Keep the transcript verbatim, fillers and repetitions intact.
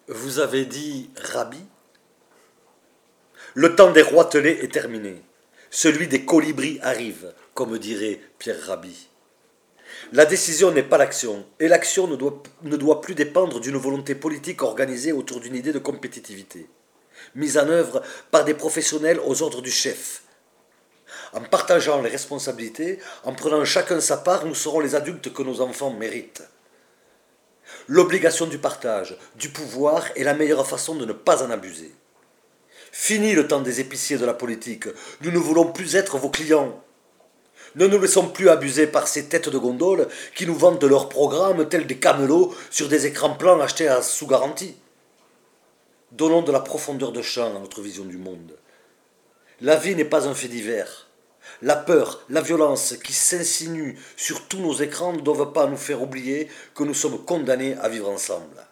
Vous avez dit Rabbi? Le temps des roitelets est terminé. Celui des colibris arrive, comme dirait Pierre Rabhi. La décision n'est pas l'action, et l'action ne doit, ne doit plus dépendre d'une volonté politique organisée autour d'une idée de compétitivité, mise en œuvre par des professionnels aux ordres du chef. En partageant les responsabilités, en prenant chacun sa part, nous serons les adultes que nos enfants méritent. L'obligation du partage, du pouvoir est la meilleure façon de ne pas en abuser. Fini le temps des épiciers de la politique, nous ne voulons plus être vos clients. Ne nous laissons plus abuser par ces têtes de gondole qui nous vendent leurs programmes tels des camelots sur des écrans plans achetés à sous garantie. Donnons de la profondeur de champ à notre vision du monde. La vie n'est pas un fait divers. La peur, la violence qui s'insinue sur tous nos écrans ne doivent pas nous faire oublier que nous sommes condamnés à vivre ensemble.